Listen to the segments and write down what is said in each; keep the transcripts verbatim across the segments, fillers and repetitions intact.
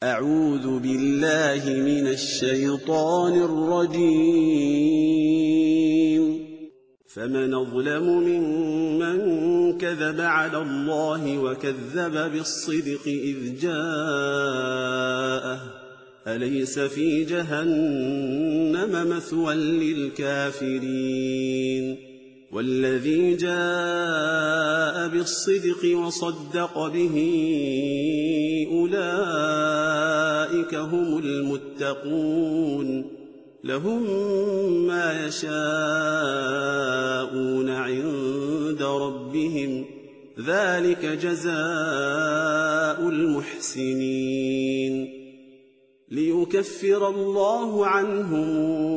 أعوذ بالله من الشيطان الرجيم. فمن أظلم ممن كذب على الله وكذب بالصدق إذ جاءه أليس في جهنم مثوى للكافرين والذي جاء بالصدق وصدق به أولئك هم المتقون لهم ما يشاءون عند ربهم ذلك جزاء المحسنين ليكفر الله عنهم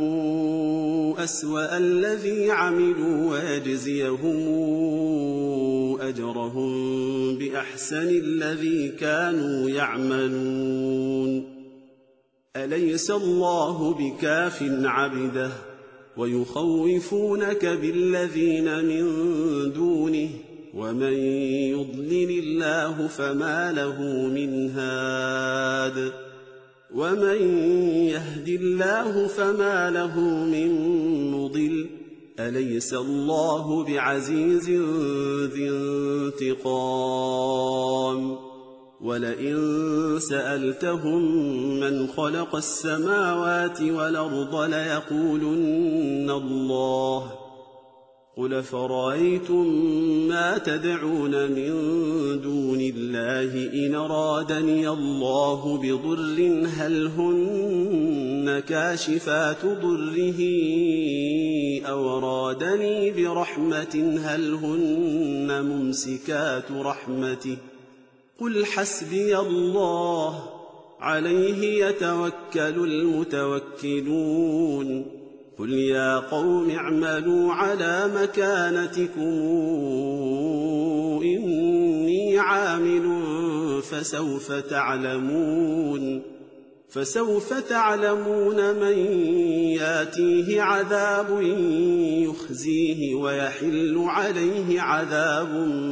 أسوأ الذي عملوا ويجزيهم أجرهم بأحسن الذي كانوا يعملون أليس الله بكاف عبده ويخوفونك بالذين من دونه ومن يضلل الله فما له من هاد ومن يهد الله فما له من مضل أليس الله بعزيز ذي انتقام ولئن سألتهم من خلق السماوات والأرض ليقولن الله قل فرأيتم ما تدعون من دون الله إن أرادني الله بضر هل هن كاشفات ضره أو أرادني برحمة هل هن ممسكات رحمته قل حسبي الله عليه يتوكل المتوكلون قل يا قوم اعملوا على مكانتكم إني عامل فسوف تعلمون فسوف تعلمون من ياتيه عذاب يخزيه ويحل عليه عذاب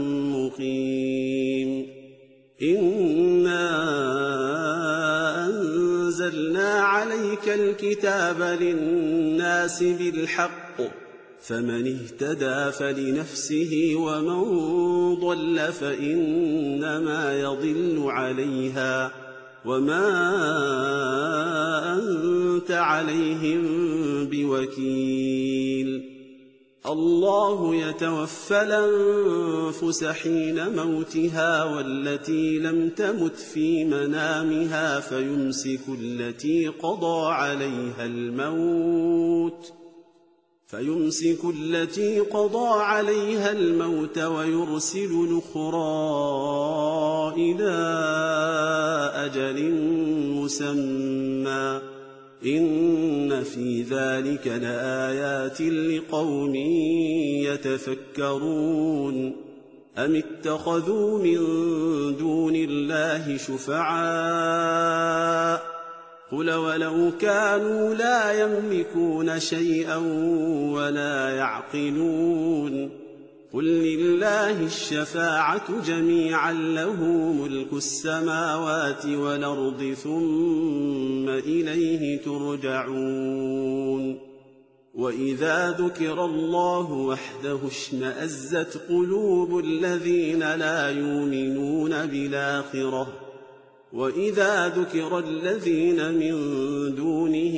مقيم إنا أنزلنا عليك الكتاب للناس بالحق فمن اهتدى فلنفسه ومن ضل فإنما يضل عليها وما أنت عليهم بوكيل الله يتوفى الأنفس حين موتها والتي لم تمت في منامها فيمسك التي قضى عليها الموت فيمسك التي قضى عليها الموت ويرسل الأخرى إلى أجل مسمى إن في ذلك لآيات لقوم يتفكرون أم اتخذوا من دون الله شفعاء قل ولو كانوا لا يملكون شيئا ولا يعقلون قل لله الشفاعة جميعا له ملك السماوات والأرض ثم إليه ترجعون وإذا ذكر الله وحده اشمأزت قلوب الذين لا يؤمنون بالآخرة وإذا ذكر الذين من دونه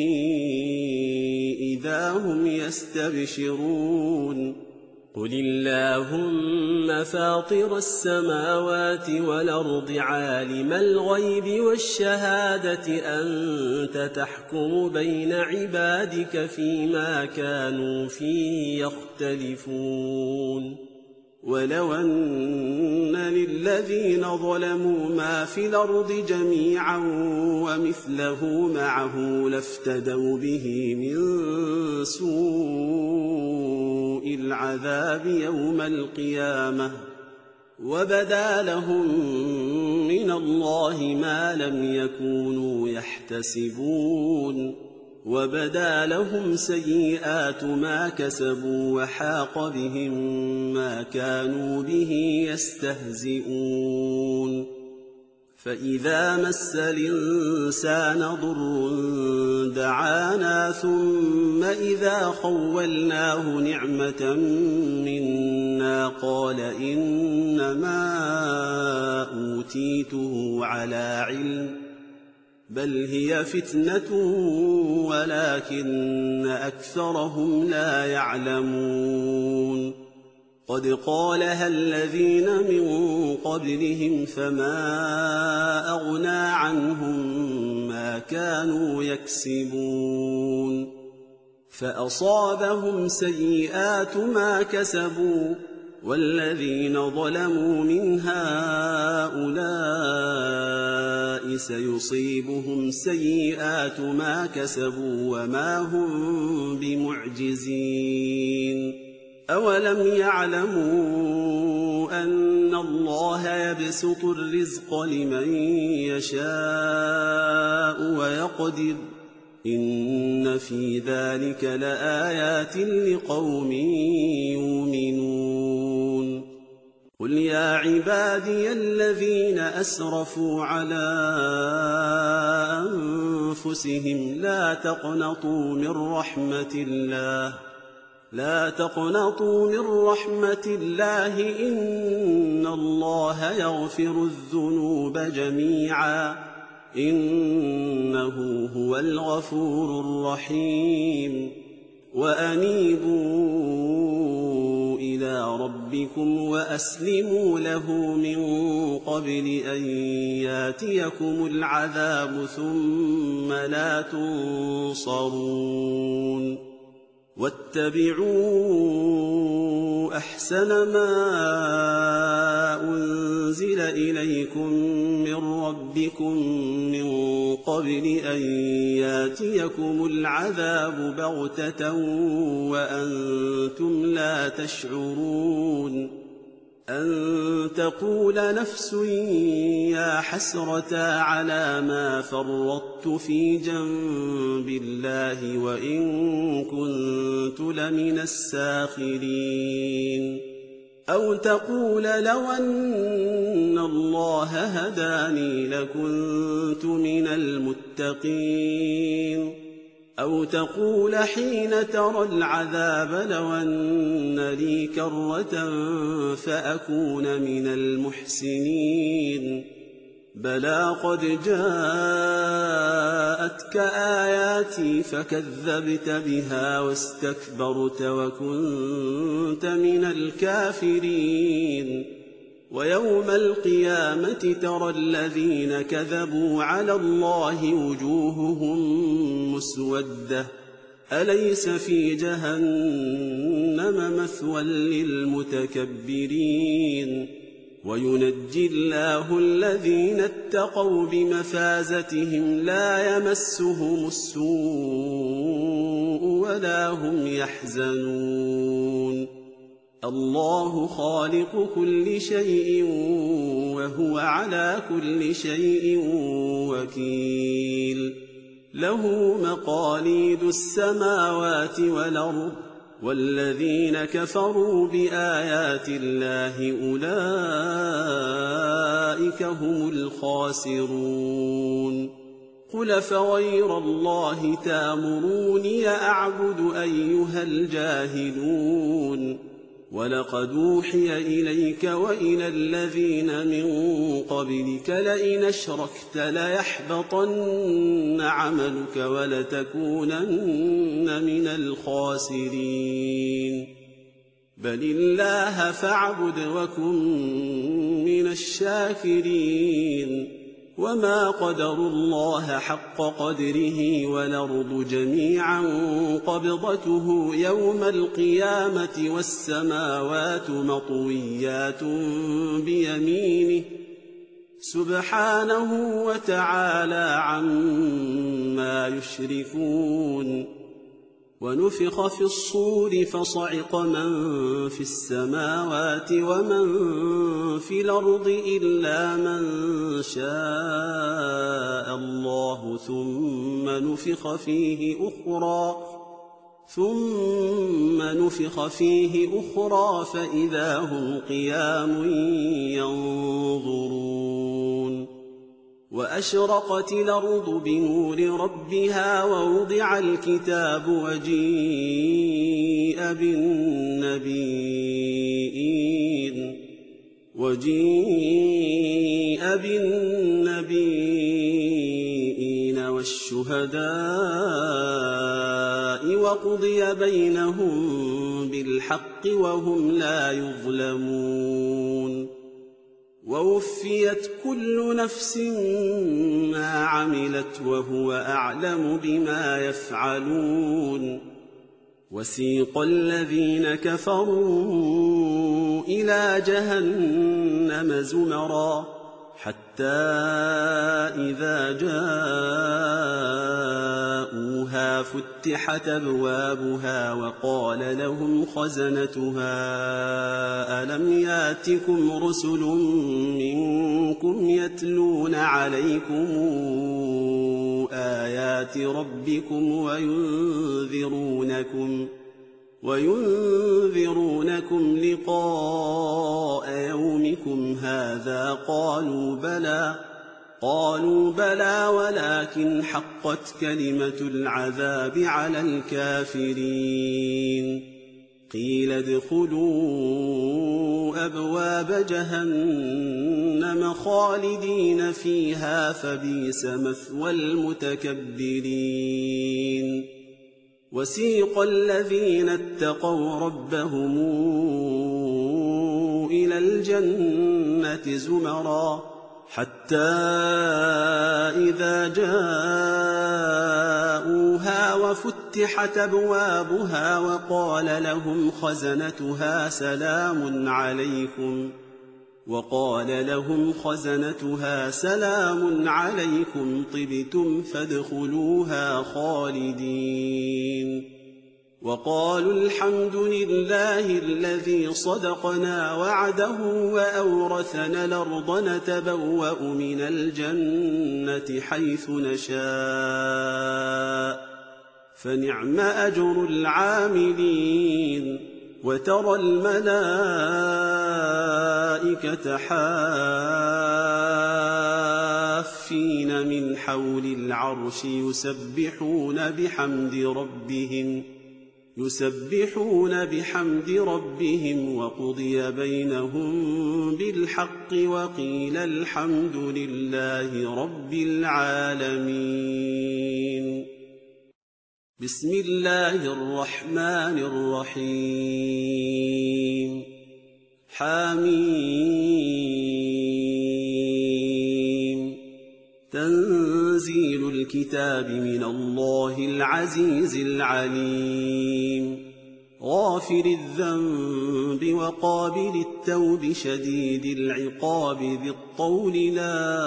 إذا هم يستبشرون قل اللهم فاطر السماوات والأرض عالم الغيب والشهادة أنت تحكم بين عبادك فيما كانوا فيه يختلفون ولو أن للذين ظلموا ما في الأرض جميعا ومثله معه لافتدوا به من سوء العذاب يوم القيامة وبدا لهم من الله ما لم يكونوا يحتسبون وبدا لهم سيئات ما كسبوا وحاق بهم ما كانوا به يستهزئون فإذا مس الإنسان ضر دعانا ثم إذا خولناه نعمة منا قال إنما أوتيته على علم بل هي فتنة ولكن أكثرهم لا يعلمون قد قالها الذين من قبلهم فما أغنى عنهم ما كانوا يكسبون فأصابهم سيئات ما كسبوا والذين ظلموا من هؤلاء سيصيبهم سيئات ما كسبوا وما هم بمعجزين أولم يعلموا أن الله يبسط الرزق لمن يشاء ويقدر إن في ذلك لآيات لقوم يؤمنون قل يا عبادي الذين أسرفوا على أنفسهم لا تقنطوا من رحمة الله لا تقنطوا من رحمة الله إن الله يغفر الذنوب جميعا إنه هو الغفور الرحيم وأنيبوا إلى ربكم وأسلموا له من قبل أن ياتيكم العذاب ثم لا تنصرون واتبعوا أحسن ما أنزل إليكم من ربكم من قبل أن ياتيكم العذاب بغتة وأنتم لا تشعرون أن تقول نفس يا حسرة على ما فرطت في جنب الله وإن كنت لمن الساخرين أو تقول لو أن الله هداني لكنت من المتقين أو تقول حين ترى العذاب لو أن لي كرة فأكون من المحسنين بلى قد جاءتك آياتي فكذبت بها واستكبرت وكنت من الكافرين ويوم القيامة ترى الذين كذبوا على الله وجوههم مسودة أليس في جهنم مثوى للمتكبرين وينجي الله الذين اتقوا بمفازتهم لا يمسهم السوء ولا هم يحزنون الله خالق كل شيء وهو على كل شيء وكيل له مقاليد السماوات والأرض والذين كفروا بآيات الله أولئك هم الخاسرون قل فغير الله تامروني أعبد أيها الجاهلون ولقد أوحي إليك وإلى الذين من قبلك لئن أشركت ليحبطن عملك ولتكونن من الخاسرين بل الله فاعبد وكن من الشاكرين وما قدروا الله حق قدره والأرض جميعا قبضته يوم القيامة والسماوات مطويات بيمينه سبحانه وتعالى عما يشركون ونفخ في الصور فصعق من في السماوات ومن في الأرض إلا من شاء الله ثم نفخ فيه أخرى ثم نفخ فيه أخرى فإذا هم قيام ينظرون وأشرقت الأرض بنور ربها ووضع الكتاب وجيء بالنبيين وجيء بالنبيين والشهداء وقضي بينهم بالحق وهم لا يظلمون ووفيت كل نفس ما عملت وهو أعلم بما يفعلون وسيق الذين كفروا إلى جهنم زمرا حتى إذا جاءوها فتحت أبوابها وقال لهم خزنتها ألم ياتكم رسل منكم يتلون عليكم آيات ربكم وينذرونكم وينذرونكم لقاء يومكم هذا قالوا بلى قالوا بلى ولكن حقت كلمة العذاب على الكافرين قيل ادخلوا أبواب جهنم خالدين فيها فبئس مثوى المتكبرين وسيق الذين اتقوا ربهم إلى الجنة زمرا حتى إذا جاءوها وفتحت أبوابها وقال لهم خزنتها سلام عليكم وقال لهم خزنتها سلام عليكم طبتم فادخلوها خالدين وقالوا الحمد لله الذي صدقنا وعده وأورثنا الأرض نتبوأ من الجنة حيث نشاء فنعم أجر العاملين وترى الملائكة حافين من حول العرش يسبحون بحمد ربهم يسبحون بحمد ربهم وقضي بينهم بالحق وقيل الحمد لله رب العالمين بسم الله الرحمن الرحيم حميم تنزيل الكتاب من الله العزيز العليم غافر الذنب وقابل التوب شديد العقاب ذي الطول لا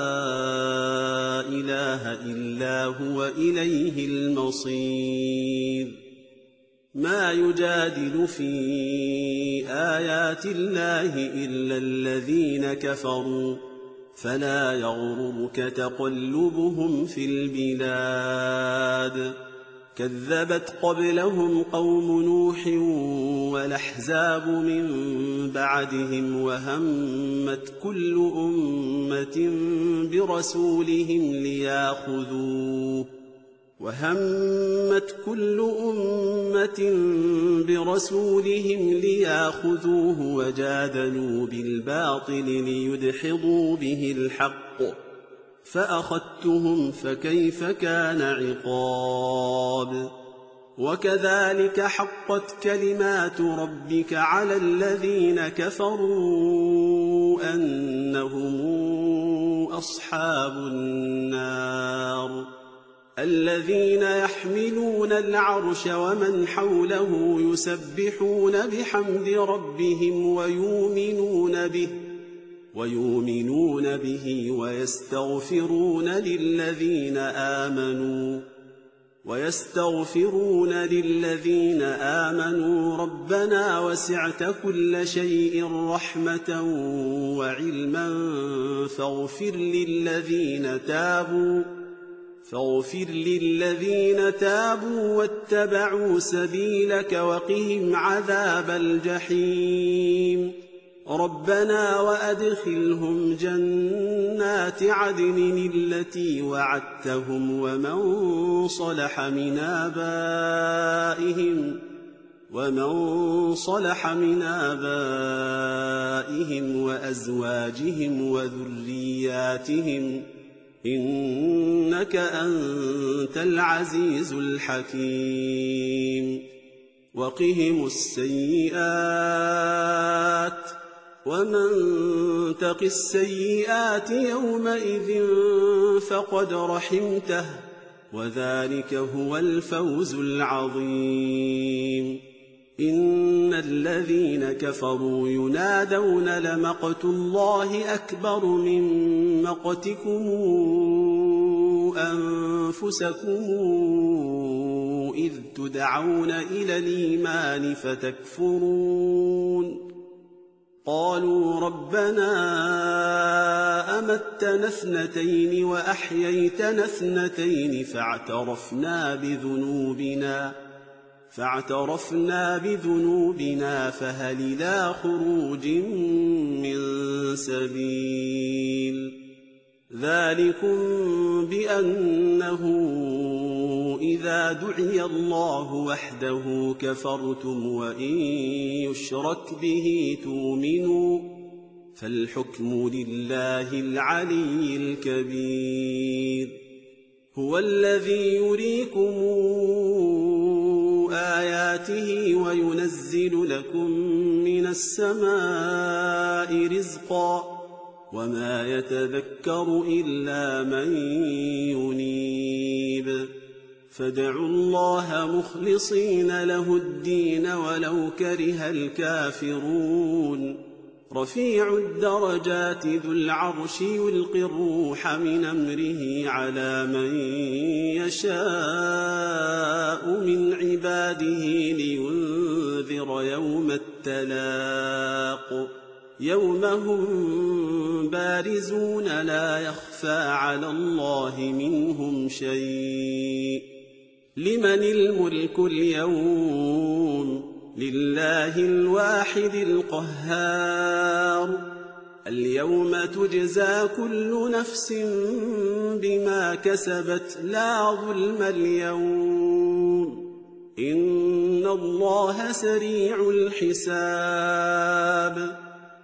إله إلا هو إليه المصير ما يجادل في آيات الله إلا الذين كفروا فلا يغررك تقلبهم في البلاد كذبت قبلهم قوم نوح والأحزاب من بعدهم وهمت كل أمة برسولهم ليأخذوه وهمت كل أمة برسولهم ليأخذوه وجادلوا بالباطل ليدحضوا به الحق فأخذتهم فكيف كان عقاب وكذلك حقت كلمات ربك على الذين كفروا أنهم أصحاب النار الذين يحملون العرش ومن حوله يسبحون بحمد ربهم ويؤمنون به ويؤمنون به ويستغفرون للذين آمنوا ويستغفرون للذين آمنوا ربنا وسعت كل شيء رحمة وعلما فاغفر للذين تابوا فاغفر للذين تابوا واتبعوا سبيلك وقهم عذاب الجحيم ربنا وأدخلهم جنات عدن التي وعدتهم ومن صلح من آبائهم ومن صلح من آبائهم وأزواجهم وذرياتهم إنك أنت العزيز الحكيم وقهم السيئات ومن تق السيئات يومئذ فقد رحمته وذلك هو الفوز العظيم إن الذين كفروا ينادون لمقت الله أكبر من مقتكم أنفسكم إذ تدعون إلى الإيمان فتكفرون قالوا ربنا أمتنا اثنتين وأحييتنا اثنتين فاعترفنا بذنوبنا فاعترفنا بذنوبنا فهل إلى خروج من سبيل ذلكم بأنه إذا دعي الله وحده كفرتم وإن يشرك به تؤمنوا فالحكم لله العلي الكبير هو الذي يريكم آياته وينزل لكم من السماء رزقا وما يتذكر إلا من ينيب فادعوا الله مخلصين له الدين ولو كره الكافرون رفيع الدرجات ذو العرش يلقي الروح من أمره على من يشاء من عباده لينذر يوم التلاق يوم هم بارزون لا يخفى على الله منهم شيء لمن الملك اليوم لله الواحد القهار اليوم تجزى كل نفس بما كسبت لا ظلم اليوم إن الله سريع الحساب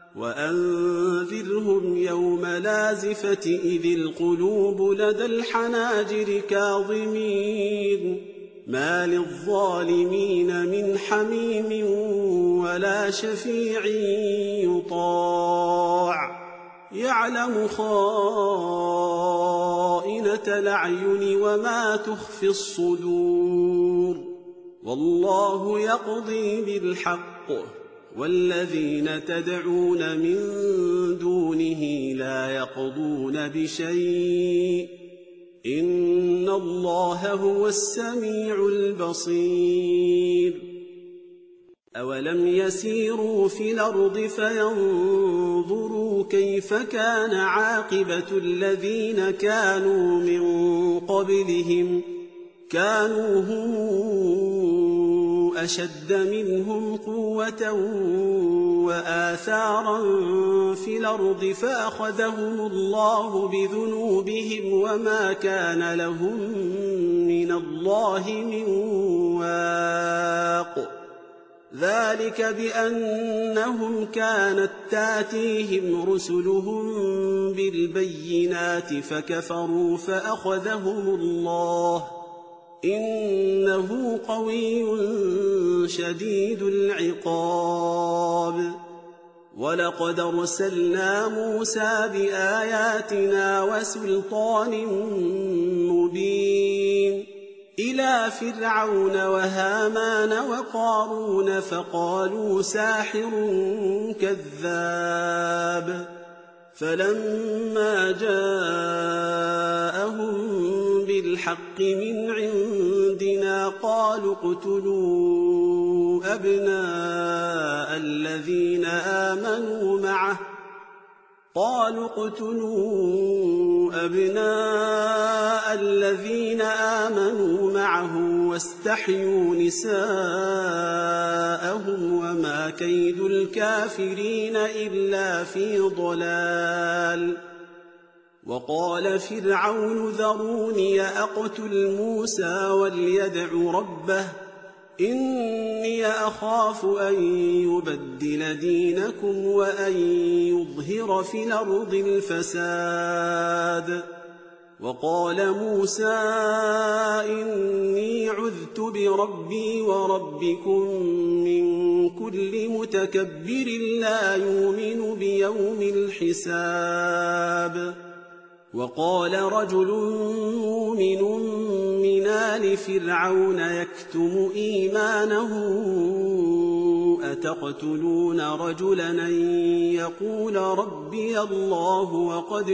وأنذرهم يوم لازفة إذ القلوب لدى الحناجر كاظمين ما للظالمين من حميم ولا شفيع يطاع يعلم خائنة الأعين وما تخفي الصدور والله يقضي بالحق والذين تدعون من دونه لا يقضون بشيء إن الله هو السميع البصير أولم يسيروا في الأرض فينظروا كيف كان عاقبة الذين كانوا من قبلهم كانوا هم أشد منهم قوة وآثارا في الأرض فأخذهم الله بذنوبهم وما كان لهم من الله من واق ذلك بأنهم كانت تاتيهم رسلهم بالبينات فكفروا فأخذهم الله إنه قوي شديد العقاب ولقد أرسلنا موسى بآياتنا وسلطان مبين إلى فرعون وهامان وقارون فقالوا ساحر كذاب فلما جاءهم بالحق من عندنا قالوا اقتلوا أبناء الذين آمنوا معه قالوا اقتلوا أبناء الذين آمنوا معه واستحيوا نساءهم وما كيد الكافرين إلا في ضلال. وقال فرعون ذروني أقتل موسى وليدع ربه إني أخاف أن يبدل دينكم وأن يظهر في الأرض الفساد. وقال موسى إني عذت بربي وربكم من كل متكبر لا يؤمن بيوم الحساب. وقال رجل مؤمن من آل فرعون يكتم إيمانه أتقتلون رجلا أن يقول ربي الله وقد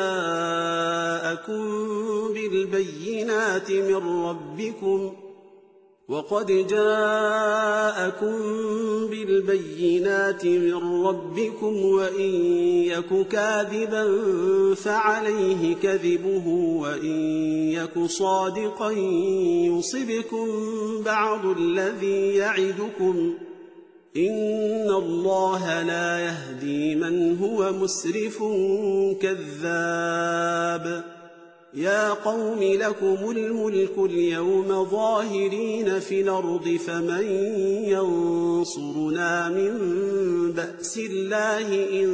جاءكم بالبينات من ربكم وقد جاءكم بالبينات من ربكم وإن يك كاذبا فعليه كذبه وإن يك صادقا يصبكم بعض الذي يعدكم إن الله لا يهدي من هو مسرف كذاب. يا قوم لكم الملك اليوم ظاهرين في الأرض فمن ينصرنا من بأس الله إن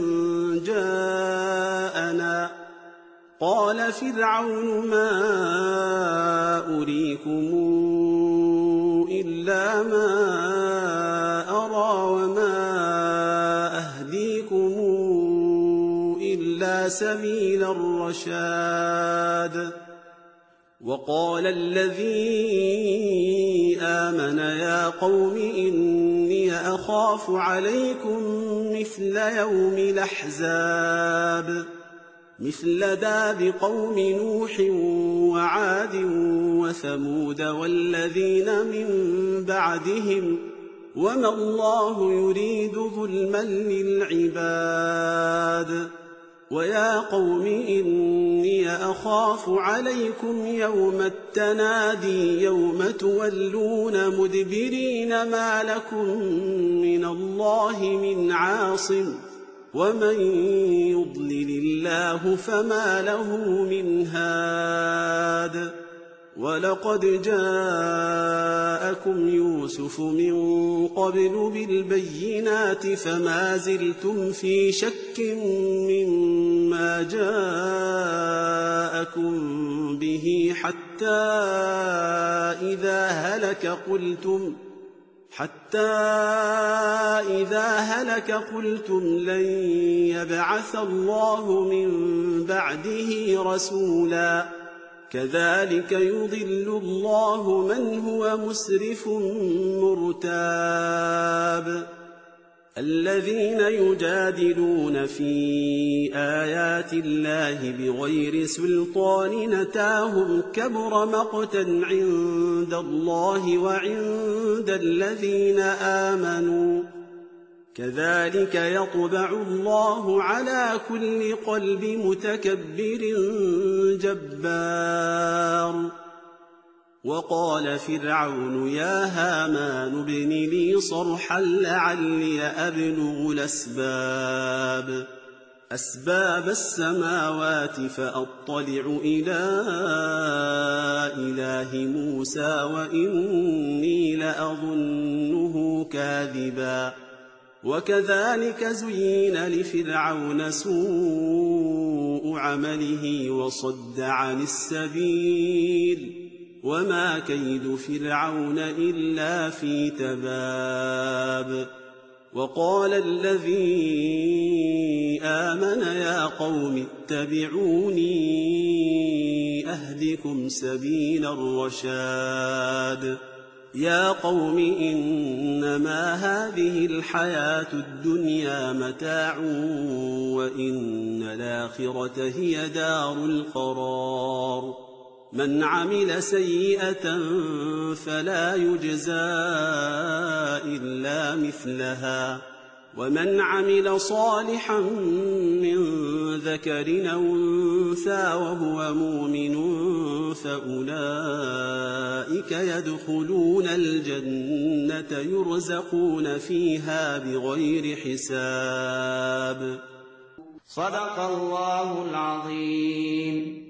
جاءنا. قال فرعون ما أريكم إلا ما أرى وما أهديكم إلا سبيل الرشاد. وقال الذي آمن يا قوم إني أخاف عليكم مثل يوم الأحزاب مثل داب قوم نوح وعاد وثمود والذين من بعدهم وما الله يريد ظلما للعباد. ويا قوم إني أخاف عليكم يوم التنادي يوم تولون مدبرين ما لكم من الله من عاصم ومن يضلل الله فما له من هاد. ولقد جاءكم يوسف من قبل بالبينات فما زلتم في شك مما جاءكم به حتى إذا هلك قلتم حتى إذا هلك قلتم لن يبعث الله من بعده رسولا. كذلك يضل الله من هو مسرف مرتاب. الذين يجادلون في آيات الله بغير سلطان أتاهم كبر مقتا عند الله وعند الذين آمنوا كذلك يطبع الله على كل قلب متكبر جبار. وقال فرعون يا هامان ابن لي صرحا لعلي أبلغ الأسباب أسباب السماوات فأطلع إلى إله موسى وإني لأظنه كاذبا. وكذلك زين لفرعون سوء عمله وصد عن السبيل وما كيد فرعون إلا في تباب. وقال الذي آمن يا قوم اتبعوني أهدكم سبيل الرشاد. يا قوم إنما هذه الحياة الدنيا متاع وإن الآخرة هي دار القرار. من عمل سيئة فلا يجزى إلا مثلها ومن عمل صالحا من ذكر أو أنثى وهو مؤمن فأولئك يدخلون الجنة يرزقون فيها بغير حساب. صدق الله العظيم.